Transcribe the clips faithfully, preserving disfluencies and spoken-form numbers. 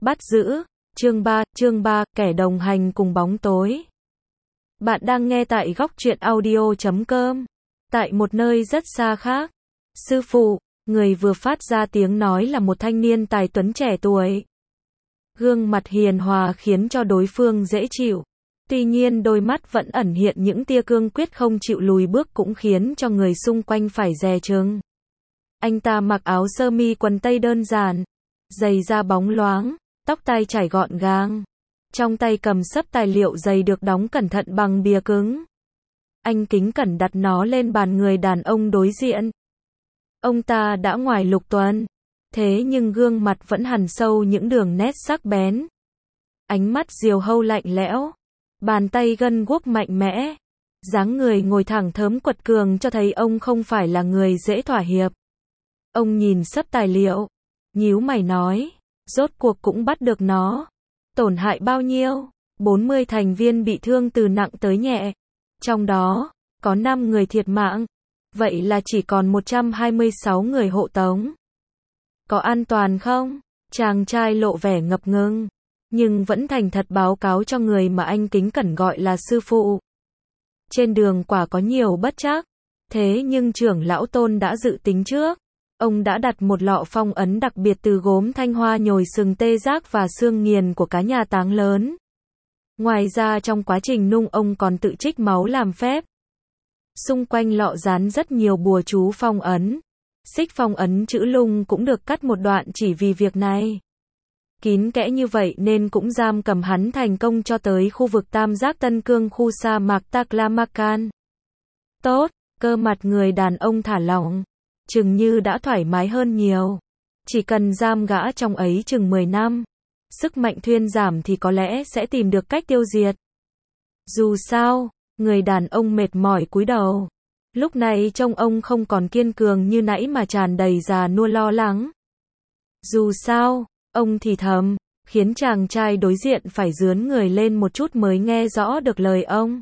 Bắt giữ, chương ba, chương ba, kẻ đồng hành cùng bóng tối. Bạn đang nghe tại góc truyện audio chấm com. Tại một nơi rất xa khác, sư phụ, người vừa phát ra tiếng nói là một thanh niên tài tuấn trẻ tuổi. Gương mặt hiền hòa khiến cho đối phương dễ chịu. Tuy nhiên đôi mắt vẫn ẩn hiện những tia cương quyết không chịu lùi bước cũng khiến cho người xung quanh phải dè chừng. Anh ta mặc áo sơ mi quần tây đơn giản, giày da bóng loáng, tóc tai chải gọn gàng. Trong tay cầm xấp tài liệu dày được đóng cẩn thận bằng bìa cứng. Anh kính cẩn đặt nó lên bàn người đàn ông đối diện. Ông ta đã ngoài lục tuần, thế nhưng gương mặt vẫn hằn sâu những đường nét sắc bén. Ánh mắt diều hâu lạnh lẽo, bàn tay gân guốc mạnh mẽ, dáng người ngồi thẳng thớm quật cường cho thấy ông không phải là người dễ thỏa hiệp. Ông nhìn xấp tài liệu, nhíu mày nói, rốt cuộc cũng bắt được nó. Tổn hại bao nhiêu? bốn mươi thành viên bị thương từ nặng tới nhẹ. Trong đó, có năm người thiệt mạng. Vậy là chỉ còn một trăm hai mươi sáu người hộ tống. Có an toàn không? Chàng trai lộ vẻ ngập ngừng, nhưng vẫn thành thật báo cáo cho người mà anh kính cẩn gọi là sư phụ. Trên đường quả có nhiều bất trắc, thế nhưng trưởng lão Tôn đã dự tính trước. Ông đã đặt một lọ phong ấn đặc biệt từ gốm thanh hoa nhồi sừng tê giác và xương nghiền của cá nhà táng lớn. Ngoài ra trong quá trình nung ông còn tự trích máu làm phép. Xung quanh lọ dán rất nhiều bùa chú phong ấn. Xích phong ấn chữ lung cũng được cắt một đoạn chỉ vì việc này. Kín kẽ như vậy nên cũng giam cầm hắn thành công cho tới khu vực Tam Giác Tân Cương khu sa mạc Taklamakan. Tốt, cơ mặt người đàn ông thả lỏng, chừng như đã thoải mái hơn nhiều. Chỉ cần giam gã trong ấy chừng mười năm, sức mạnh thuyên giảm thì có lẽ sẽ tìm được cách tiêu diệt. Dù sao, người đàn ông mệt mỏi cúi đầu. Lúc này trông ông không còn kiên cường như nãy mà tràn đầy già nua lo lắng. Dù sao, ông thì thầm, khiến chàng trai đối diện phải dướn người lên một chút mới nghe rõ được lời ông.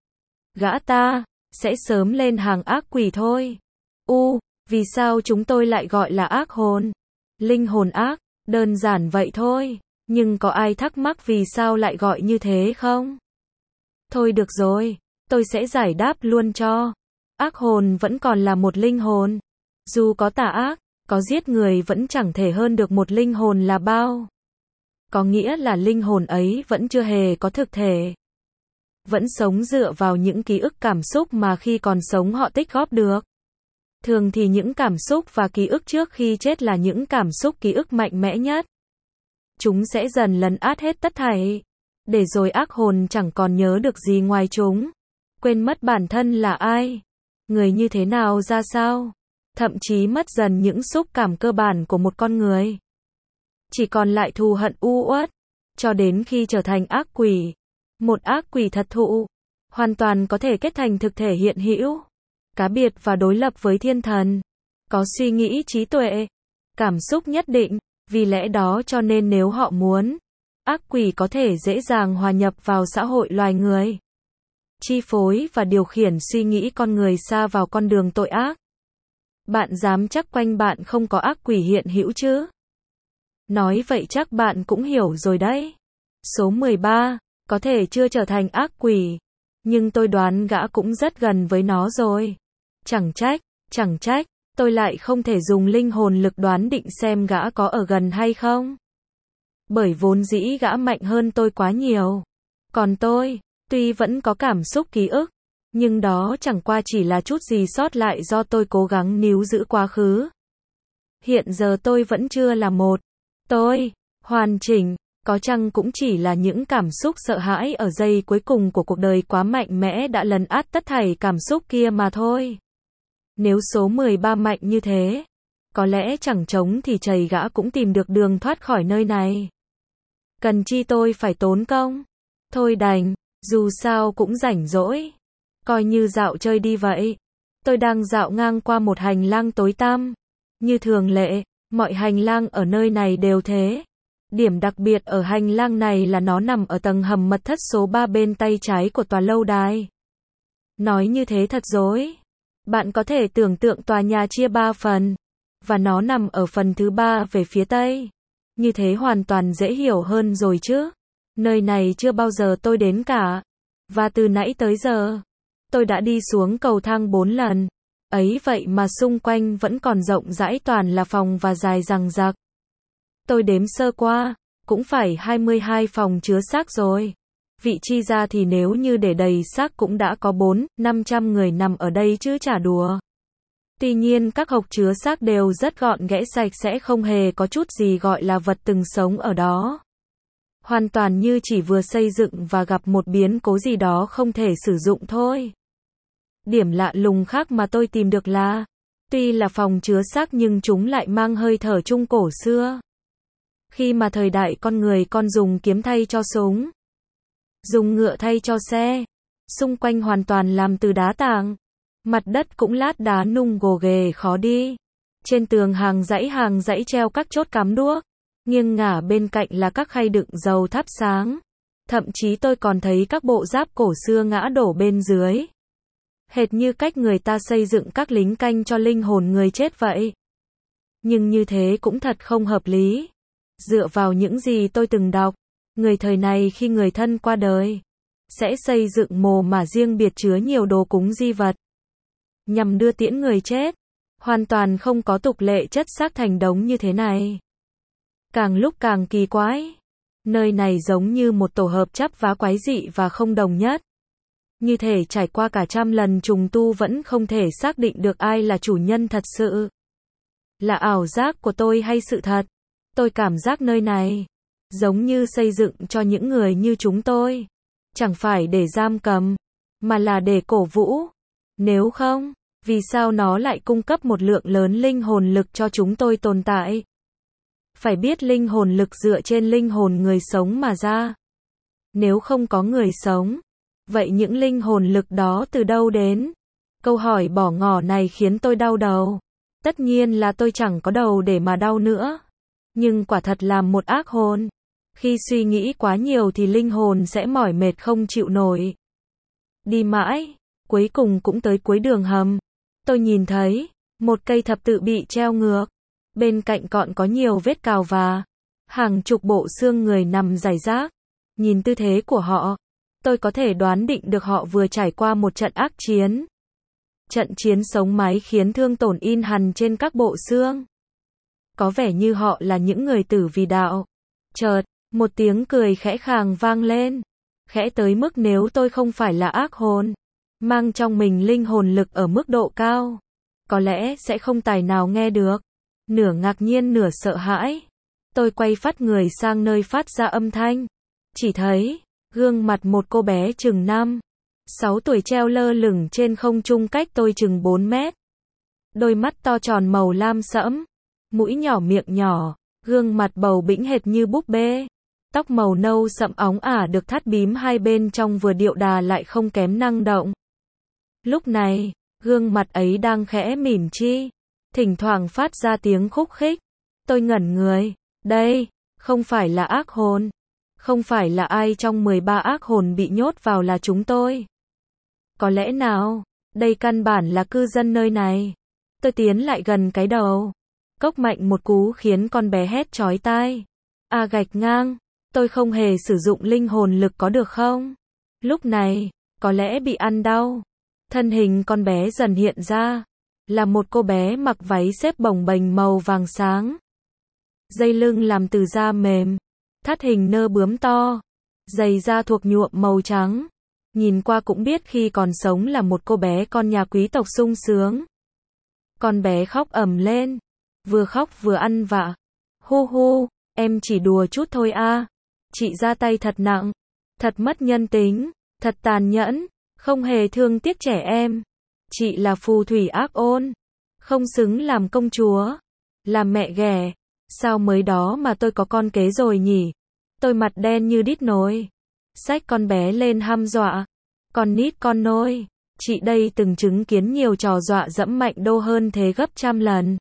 Gã ta sẽ sớm lên hàng ác quỷ thôi. U, vì sao chúng tôi lại gọi là ác hồn? Linh hồn ác, đơn giản vậy thôi. Nhưng có ai thắc mắc vì sao lại gọi như thế không? Thôi được rồi, tôi sẽ giải đáp luôn cho. Ác hồn vẫn còn là một linh hồn. Dù có tà ác, có giết người vẫn chẳng thể hơn được một linh hồn là bao. Có nghĩa là linh hồn ấy vẫn chưa hề có thực thể. Vẫn sống dựa vào những ký ức cảm xúc mà khi còn sống họ tích góp được. Thường thì những cảm xúc và ký ức trước khi chết là những cảm xúc ký ức mạnh mẽ nhất. Chúng sẽ dần lấn át hết tất thảy. Để rồi ác hồn chẳng còn nhớ được gì ngoài chúng. Quên mất bản thân là ai. Người như thế nào ra sao. Thậm chí mất dần những xúc cảm cơ bản của một con người. Chỉ còn lại thù hận u uất. Cho đến khi trở thành ác quỷ. Một ác quỷ thật thụ. Hoàn toàn có thể kết thành thực thể hiện hữu. Cá biệt và đối lập với thiên thần. Có suy nghĩ trí tuệ. Cảm xúc nhất định. Vì lẽ đó cho nên nếu họ muốn, ác quỷ có thể dễ dàng hòa nhập vào xã hội loài người. Chi phối và điều khiển suy nghĩ con người xa vào con đường tội ác. Bạn dám chắc quanh bạn không có ác quỷ hiện hữu chứ? Nói vậy chắc bạn cũng hiểu rồi đấy. Số mười ba, có thể chưa trở thành ác quỷ, nhưng tôi đoán gã cũng rất gần với nó rồi. Chẳng trách, chẳng trách, tôi lại không thể dùng linh hồn lực đoán định xem gã có ở gần hay không. Bởi vốn dĩ gã mạnh hơn tôi quá nhiều. Còn tôi, tuy vẫn có cảm xúc ký ức, nhưng đó chẳng qua chỉ là chút gì sót lại do tôi cố gắng níu giữ quá khứ. Hiện giờ tôi vẫn chưa là một tôi hoàn chỉnh, có chăng cũng chỉ là những cảm xúc sợ hãi ở giây cuối cùng của cuộc đời quá mạnh mẽ đã lấn át tất thảy cảm xúc kia mà thôi. Nếu số mười ba mạnh như thế, có lẽ chẳng trống thì chầy gã cũng tìm được đường thoát khỏi nơi này. Cần chi tôi phải tốn công? Thôi đành, dù sao cũng rảnh rỗi. Coi như dạo chơi đi vậy. Tôi đang dạo ngang qua một hành lang tối tăm. Như thường lệ, mọi hành lang ở nơi này đều thế. Điểm đặc biệt ở hành lang này là nó nằm ở tầng hầm mật thất số ba bên tay trái của tòa lâu đài. Nói như thế thật dối. Bạn có thể tưởng tượng tòa nhà chia ba phần, và nó nằm ở phần thứ ba về phía tây. Như thế hoàn toàn dễ hiểu hơn rồi chứ. Nơi này chưa bao giờ tôi đến cả. Và từ nãy tới giờ, tôi đã đi xuống cầu thang bốn lần. Ấy vậy mà xung quanh vẫn còn rộng rãi toàn là phòng và dài dằng dặc. Tôi đếm sơ qua, cũng phải hai mươi hai phòng chứa xác rồi. Vị chi ra thì nếu như để đầy xác cũng đã có bốn, năm trăm người nằm ở đây chứ chả đùa. Tuy nhiên các hộc chứa xác đều rất gọn ghẽ sạch sẽ, không hề có chút gì gọi là vật từng sống ở đó. Hoàn toàn như chỉ vừa xây dựng và gặp một biến cố gì đó không thể sử dụng thôi. Điểm lạ lùng khác mà tôi tìm được là, tuy là phòng chứa xác nhưng chúng lại mang hơi thở trung cổ xưa. Khi mà thời đại con người còn dùng kiếm thay cho súng, dùng ngựa thay cho xe, xung quanh hoàn toàn làm từ đá tảng. Mặt đất cũng lát đá nung gồ ghề khó đi. Trên tường hàng dãy hàng dãy treo các chốt cắm đuốc. Nghiêng ngả bên cạnh là các khay đựng dầu thắp sáng. Thậm chí tôi còn thấy các bộ giáp cổ xưa ngã đổ bên dưới. Hệt như cách người ta xây dựng các lính canh cho linh hồn người chết vậy. Nhưng như thế cũng thật không hợp lý. Dựa vào những gì tôi từng đọc, người thời này khi người thân qua đời, sẽ xây dựng mồ mả riêng biệt chứa nhiều đồ cúng di vật, nhằm đưa tiễn người chết. Hoàn toàn không có tục lệ chất xác thành đống như thế này. Càng lúc càng kỳ quái. Nơi này giống như một tổ hợp chắp vá quái dị và không đồng nhất. Như thể trải qua cả trăm lần trùng tu vẫn không thể xác định được ai là chủ nhân thật sự. Là ảo giác của tôi hay sự thật? Tôi cảm giác nơi này giống như xây dựng cho những người như chúng tôi. Chẳng phải để giam cầm, mà là để cổ vũ. Nếu không, vì sao nó lại cung cấp một lượng lớn linh hồn lực cho chúng tôi tồn tại? Phải biết linh hồn lực dựa trên linh hồn người sống mà ra. Nếu không có người sống, vậy những linh hồn lực đó từ đâu đến? Câu hỏi bỏ ngỏ này khiến tôi đau đầu. Tất nhiên là tôi chẳng có đầu để mà đau nữa. Nhưng quả thật là một ác hồn. Khi suy nghĩ quá nhiều thì linh hồn sẽ mỏi mệt không chịu nổi. Đi mãi, cuối cùng cũng tới cuối đường hầm. Tôi nhìn thấy một cây thập tự bị treo ngược. Bên cạnh còn có nhiều vết cào và hàng chục bộ xương người nằm rải rác. Nhìn tư thế của họ, tôi có thể đoán định được họ vừa trải qua một trận ác chiến. Trận chiến sống mái khiến thương tổn in hằn trên các bộ xương. Có vẻ như họ là những người tử vì đạo. Chợt, một tiếng cười khẽ khàng vang lên. Khẽ tới mức nếu tôi không phải là ác hồn, mang trong mình linh hồn lực ở mức độ cao, có lẽ sẽ không tài nào nghe được. Nửa ngạc nhiên nửa sợ hãi, tôi quay phát người sang nơi phát ra âm thanh. Chỉ thấy gương mặt một cô bé chừng năm, sáu tuổi treo lơ lửng trên không trung cách tôi chừng bốn mét. Đôi mắt to tròn màu lam sẫm, mũi nhỏ miệng nhỏ, gương mặt bầu bĩnh hệt như búp bê. Tóc màu nâu sậm óng ả được thắt bím hai bên trông vừa điệu đà lại không kém năng động. Lúc này, gương mặt ấy đang khẽ mỉm chi, thỉnh thoảng phát ra tiếng khúc khích. Tôi ngẩn người, đây, không phải là ác hồn. Không phải là ai trong mười ba ác hồn bị nhốt vào là chúng tôi. Có lẽ nào, đây căn bản là cư dân nơi này. Tôi tiến lại gần cái đầu, cốc mạnh một cú khiến con bé hét chói tai. À gạch ngang, tôi không hề sử dụng linh hồn lực có được không? Lúc này, có lẽ bị ăn đau. Thân hình con bé dần hiện ra, là một cô bé mặc váy xếp bồng bềnh màu vàng sáng. Dây lưng làm từ da mềm, thắt hình nơ bướm to, giày da thuộc nhuộm màu trắng. Nhìn qua cũng biết khi còn sống là một cô bé con nhà quý tộc sung sướng. Con bé khóc ầm lên, vừa khóc vừa ăn vạ. Hu hu, em chỉ đùa chút thôi a. Chị ra tay thật nặng, thật mất nhân tính, thật tàn nhẫn, không hề thương tiếc trẻ em. Chị là phù thủy ác ôn, không xứng làm công chúa, làm mẹ ghẻ. Sao mới đó mà tôi có con kế rồi nhỉ? Tôi mặt đen như đít nồi. Xách con bé lên hăm dọa. Con nít con nôi. Chị đây từng chứng kiến nhiều trò dọa dẫm mạnh đô hơn thế gấp trăm lần.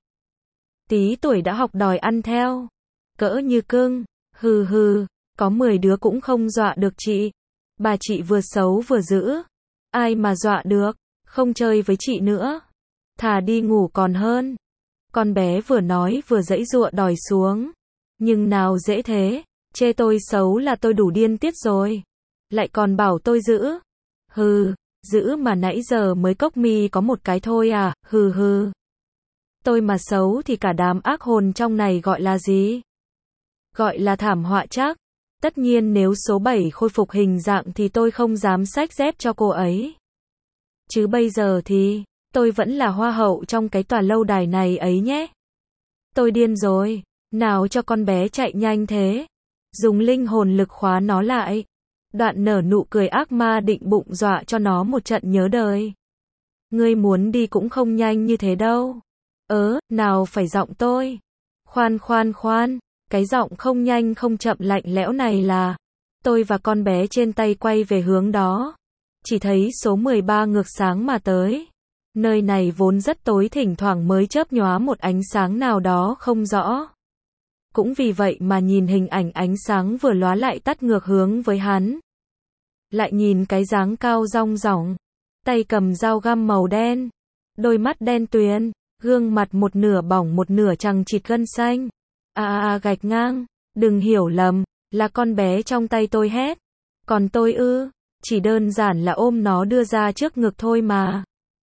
Tí tuổi đã học đòi ăn theo. Cỡ như cưng. Hừ hừ. Có mười đứa cũng không dọa được chị. Bà chị vừa xấu vừa dữ. Ai mà dọa được. Không chơi với chị nữa. Thà đi ngủ còn hơn. Con bé vừa nói vừa giãy giụa đòi xuống. Nhưng nào dễ thế, chê tôi xấu là tôi đủ điên tiết rồi. Lại còn bảo tôi giữ. Hừ, giữ mà nãy giờ mới cốc mi có một cái thôi à, hừ hừ. Tôi mà xấu thì cả đám ác hồn trong này gọi là gì? Gọi là thảm họa chắc. Tất nhiên nếu số bảy khôi phục hình dạng thì tôi không dám xách dép cho cô ấy. Chứ bây giờ thì, tôi vẫn là hoa hậu trong cái tòa lâu đài này ấy nhé. Tôi điên rồi, nào cho con bé chạy nhanh thế. Dùng linh hồn lực khóa nó lại. Đoạn nở nụ cười ác ma định bụng dọa cho nó một trận nhớ đời. Ngươi muốn đi cũng không nhanh như thế đâu. Ớ, nào phải giọng tôi. Khoan khoan khoan, cái giọng không nhanh không chậm lạnh lẽo này là. Tôi và con bé trên tay quay về hướng đó. Chỉ thấy số mười ba ngược sáng mà tới. Nơi này vốn rất tối, thỉnh thoảng mới chớp nhóa một ánh sáng nào đó không rõ. Cũng vì vậy mà nhìn hình ảnh ánh sáng vừa lóa lại tắt ngược hướng với hắn. Lại nhìn cái dáng cao rong ròng, tay cầm dao găm màu đen, đôi mắt đen tuyền, gương mặt một nửa bỏng một nửa chằng chịt gân xanh. À à à gạch ngang, đừng hiểu lầm, là con bé trong tay tôi hét. Còn tôi ư, chỉ đơn giản là ôm nó đưa ra trước ngực thôi mà.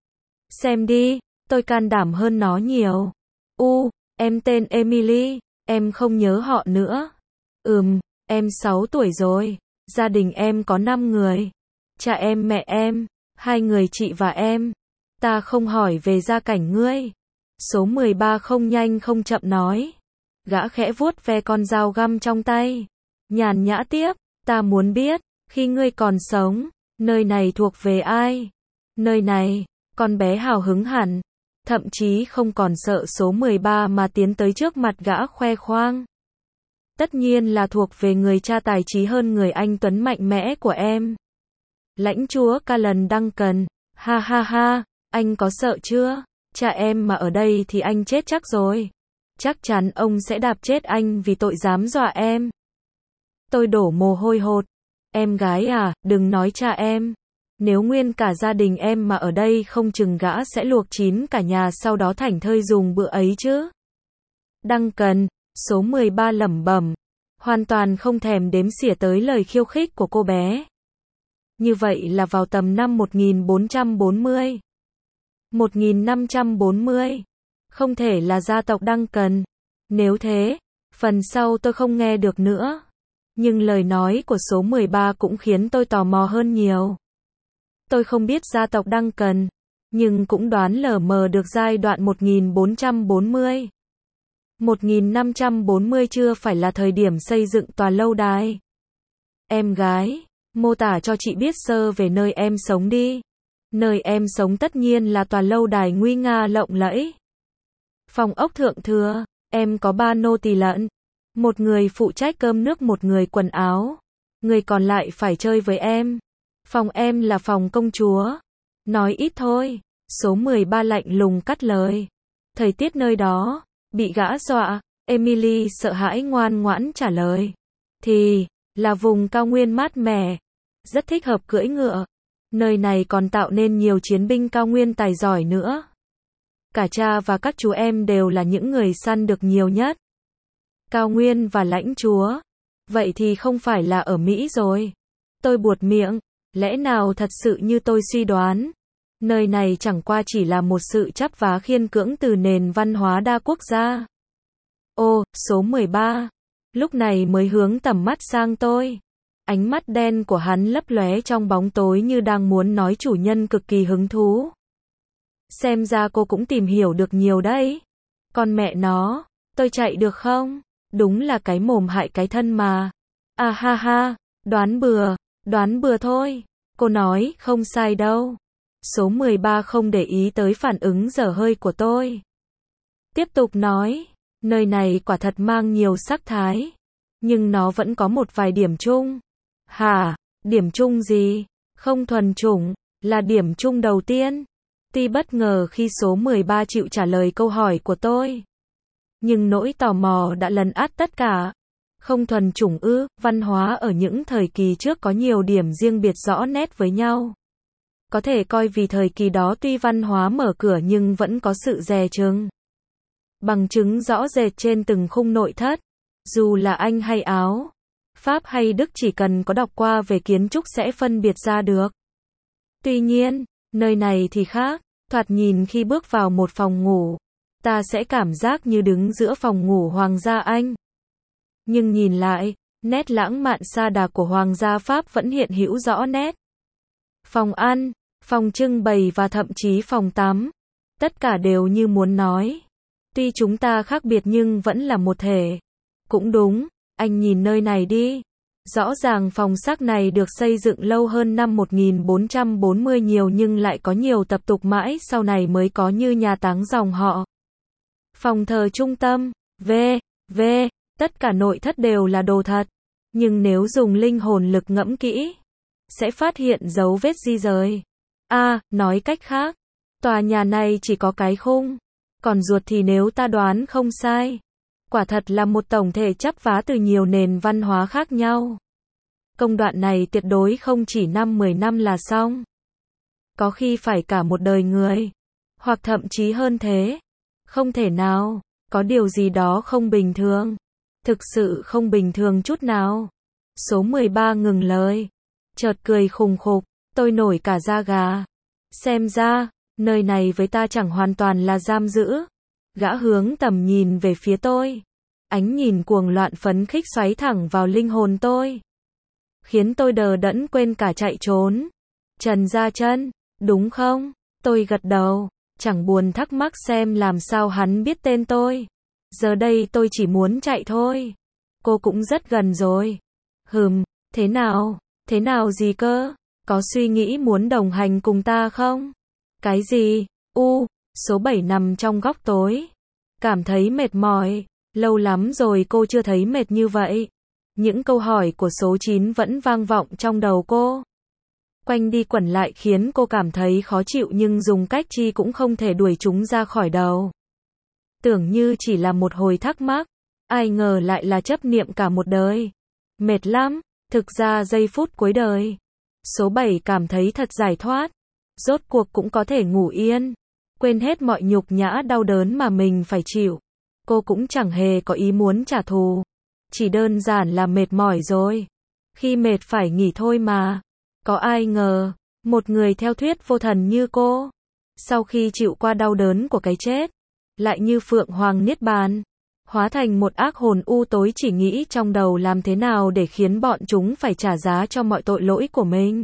Xem đi, tôi can đảm hơn nó nhiều. U, em tên Emily, em không nhớ họ nữa. Ừm, em sáu tuổi rồi, gia đình em có năm người. Cha em mẹ em, hai người chị và em. Ta không hỏi về gia cảnh ngươi. Số mười ba không nhanh không chậm nói. Gã khẽ vuốt ve con dao găm trong tay. Nhàn nhã tiếp, ta muốn biết, khi ngươi còn sống, nơi này thuộc về ai? Nơi này, con bé hào hứng hẳn, thậm chí không còn sợ số mười ba mà tiến tới trước mặt gã khoe khoang. Tất nhiên là thuộc về người cha tài trí hơn người anh tuấn mạnh mẽ của em. Lãnh chúa Callan Duncan, ha ha ha, anh có sợ chưa? Cha em mà ở đây thì anh chết chắc rồi. Chắc chắn ông sẽ đạp chết anh vì tội dám dọa em. Tôi đổ mồ hôi hột. Em gái à, đừng nói cha em. Nếu nguyên cả gia đình em mà ở đây không chừng gã sẽ luộc chín cả nhà sau đó thảnh thơi dùng bữa ấy chứ. Duncan, số mười ba lẩm bẩm, hoàn toàn không thèm đếm xỉa tới lời khiêu khích của cô bé. Như vậy là vào tầm năm một nghìn bốn trăm bốn mươi. một nghìn năm trăm bốn mươi. Không thể là gia tộc Duncan. Nếu thế, phần sau tôi không nghe được nữa. Nhưng lời nói của số mười ba cũng khiến tôi tò mò hơn nhiều. Tôi không biết gia tộc Duncan, nhưng cũng đoán lờ mờ được giai đoạn một nghìn bốn trăm bốn mươi. một nghìn năm trăm bốn mươi chưa phải là thời điểm xây dựng tòa lâu đài. Em gái, mô tả cho chị biết sơ về nơi em sống đi. Nơi em sống tất nhiên là tòa lâu đài nguy nga lộng lẫy. Phòng ốc thượng thừa, em có ba nô tỳ lận. Một người phụ trách cơm nước, một người quần áo. Người còn lại phải chơi với em. Phòng em là phòng công chúa. Nói ít thôi, số mười ba lạnh lùng cắt lời. Thời tiết nơi đó, bị gã dọa, Emily sợ hãi ngoan ngoãn trả lời. Thì, là vùng cao nguyên mát mẻ, rất thích hợp cưỡi ngựa. Nơi này còn tạo nên nhiều chiến binh cao nguyên tài giỏi nữa. Cả cha và các chú em đều là những người săn được nhiều nhất. Cao nguyên và lãnh chúa. Vậy thì không phải là ở Mỹ rồi. Tôi buột miệng. Lẽ nào thật sự như tôi suy đoán? Nơi này chẳng qua chỉ là một sự chắp vá khiên cưỡng từ nền văn hóa đa quốc gia. Ô, số mười ba. Lúc này mới hướng tầm mắt sang tôi. Ánh mắt đen của hắn lấp lóe trong bóng tối như đang muốn nói chủ nhân cực kỳ hứng thú. Xem ra cô cũng tìm hiểu được nhiều đấy. Con mẹ nó, tôi chạy được không? Đúng là cái mồm hại cái thân mà. À ha ha, đoán bừa, đoán bừa thôi. Cô nói không sai đâu. Số mười ba không để ý tới phản ứng dở hơi của tôi. Tiếp tục nói, nơi này quả thật mang nhiều sắc thái. Nhưng nó vẫn có một vài điểm chung. Hả, điểm chung gì? Không thuần chủng, là điểm chung đầu tiên. Tuy bất ngờ khi số mười ba chịu trả lời câu hỏi của tôi. Nhưng nỗi tò mò đã lấn át tất cả. Không thuần chủng ư, văn hóa ở những thời kỳ trước có nhiều điểm riêng biệt rõ nét với nhau. Có thể coi vì thời kỳ đó tuy văn hóa mở cửa nhưng vẫn có sự dè chừng. Bằng chứng rõ rệt trên từng khung nội thất. Dù là Anh hay Áo, Pháp hay Đức, chỉ cần có đọc qua về kiến trúc sẽ phân biệt ra được. Tuy nhiên, nơi này thì khác, thoạt nhìn khi bước vào một phòng ngủ, ta sẽ cảm giác như đứng giữa phòng ngủ Hoàng gia Anh. Nhưng nhìn lại, nét lãng mạn sa đà của Hoàng gia Pháp vẫn hiện hữu rõ nét. Phòng ăn, phòng trưng bày và thậm chí phòng tắm, tất cả đều như muốn nói, tuy chúng ta khác biệt nhưng vẫn là một thể. Cũng đúng, anh nhìn nơi này đi. Rõ ràng phòng xác này được xây dựng lâu hơn năm một nghìn bốn trăm bốn mươi nhiều nhưng lại có nhiều tập tục mãi sau này mới có, như nhà táng dòng họ, phòng thờ trung tâm, vân vân Tất cả nội thất đều là đồ thật. Nhưng nếu dùng linh hồn lực ngẫm kỹ, sẽ phát hiện dấu vết di rời. À, nói cách khác, tòa nhà này chỉ có cái khung, còn ruột thì nếu ta đoán không sai, quả thật là một tổng thể chắp vá từ nhiều nền văn hóa khác nhau. Công đoạn này tuyệt đối không chỉ năm mười năm là xong. Có khi phải cả một đời người, hoặc thậm chí hơn thế. Không thể nào, có điều gì đó không bình thường. Thực sự không bình thường chút nào. Số mười ba ngừng lời, chợt cười khùng khục, tôi nổi cả da gà. Xem ra, nơi này với ta chẳng hoàn toàn là giam giữ. Gã hướng tầm nhìn về phía tôi. Ánh nhìn cuồng loạn phấn khích xoáy thẳng vào linh hồn tôi, khiến tôi đờ đẫn quên cả chạy trốn. Trần Gia Chân, đúng không? Tôi gật đầu, chẳng buồn thắc mắc xem làm sao hắn biết tên tôi. Giờ đây tôi chỉ muốn chạy thôi. Cô cũng rất gần rồi. Hừm, thế nào? Thế nào gì cơ? Có suy nghĩ muốn đồng hành cùng ta không? Cái gì? U, số bảy nằm trong góc tối. Cảm thấy mệt mỏi. Lâu lắm rồi cô chưa thấy mệt như vậy. Những câu hỏi của số chín vẫn vang vọng trong đầu cô. Quanh đi quẩn lại khiến cô cảm thấy khó chịu nhưng dùng cách chi cũng không thể đuổi chúng ra khỏi đầu. Tưởng như chỉ là một hồi thắc mắc, ai ngờ lại là chấp niệm cả một đời. Mệt lắm, thực ra giây phút cuối đời. Số bảy cảm thấy thật giải thoát. Rốt cuộc cũng có thể ngủ yên. Quên hết mọi nhục nhã đau đớn mà mình phải chịu. Cô cũng chẳng hề có ý muốn trả thù. Chỉ đơn giản là mệt mỏi rồi. Khi mệt phải nghỉ thôi mà. Có ai ngờ, một người theo thuyết vô thần như cô, sau khi chịu qua đau đớn của cái chết, lại như Phượng Hoàng Niết Bàn, hóa thành một ác hồn u tối chỉ nghĩ trong đầu làm thế nào để khiến bọn chúng phải trả giá cho mọi tội lỗi của mình.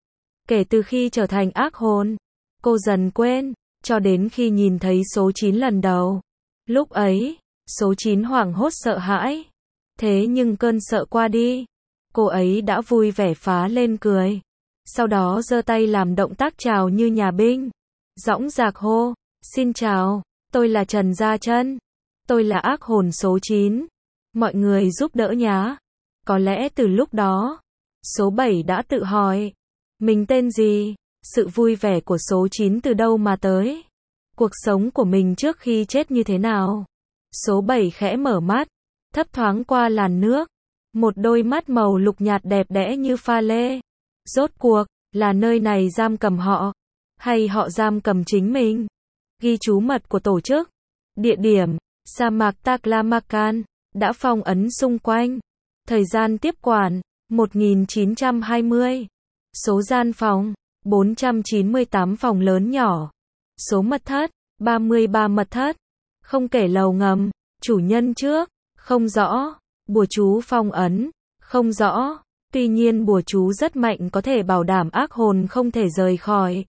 Kể từ khi trở thành ác hồn, cô dần quên, cho đến khi nhìn thấy số chín lần đầu. Lúc ấy, số chín hoảng hốt sợ hãi. Thế nhưng cơn sợ qua đi, cô ấy đã vui vẻ phá lên cười. Sau đó giơ tay làm động tác chào như nhà binh. Dõng dạc hô, xin chào, tôi là Trần Gia Chân. Tôi là ác hồn số chín. Mọi người giúp đỡ nhá. Có lẽ từ lúc đó, số bảy đã tự hỏi, mình tên gì? Sự vui vẻ của số chín từ đâu mà tới? Cuộc sống của mình trước khi chết như thế nào? Số bảy khẽ mở mắt, thấp thoáng qua làn nước. Một đôi mắt màu lục nhạt đẹp đẽ như pha lê. Rốt cuộc, là nơi này giam cầm họ, hay họ giam cầm chính mình? Ghi chú mật của tổ chức. Địa điểm, sa mạc Taklamakan, đã phong ấn xung quanh. Thời gian tiếp quản, một nghìn chín trăm hai mươi. Số gian phòng, bốn trăm chín mươi tám phòng lớn nhỏ. Số mật thất, ba mươi ba mật thất. Không kể lầu ngầm, chủ nhân trước, không rõ. Bùa chú phong ấn, không rõ. Tuy nhiên bùa chú rất mạnh có thể bảo đảm ác hồn không thể rời khỏi.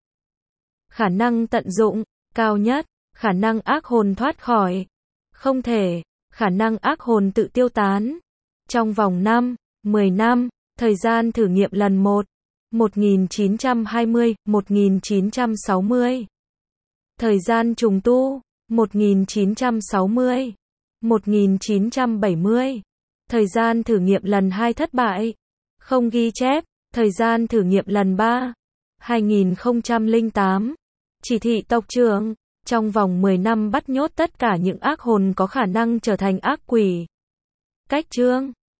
Khả năng tận dụng, cao nhất. Khả năng ác hồn thoát khỏi. Không thể. Khả năng ác hồn tự tiêu tán. Trong vòng năm, mười năm. Thời gian thử nghiệm lần một. một nghìn chín trăm hai mươi đến một nghìn chín trăm sáu mươi. Thời gian trùng tu. một nghìn chín trăm sáu mươi. một nghìn chín trăm bảy mươi. Thời gian thử nghiệm lần hai thất bại. Không ghi chép. Thời gian thử nghiệm lần ba. hai nghìn không trăm lẻ tám. Chỉ thị tộc trưởng. Trong vòng mười năm bắt nhốt tất cả những ác hồn có khả năng trở thành ác quỷ. Cách chương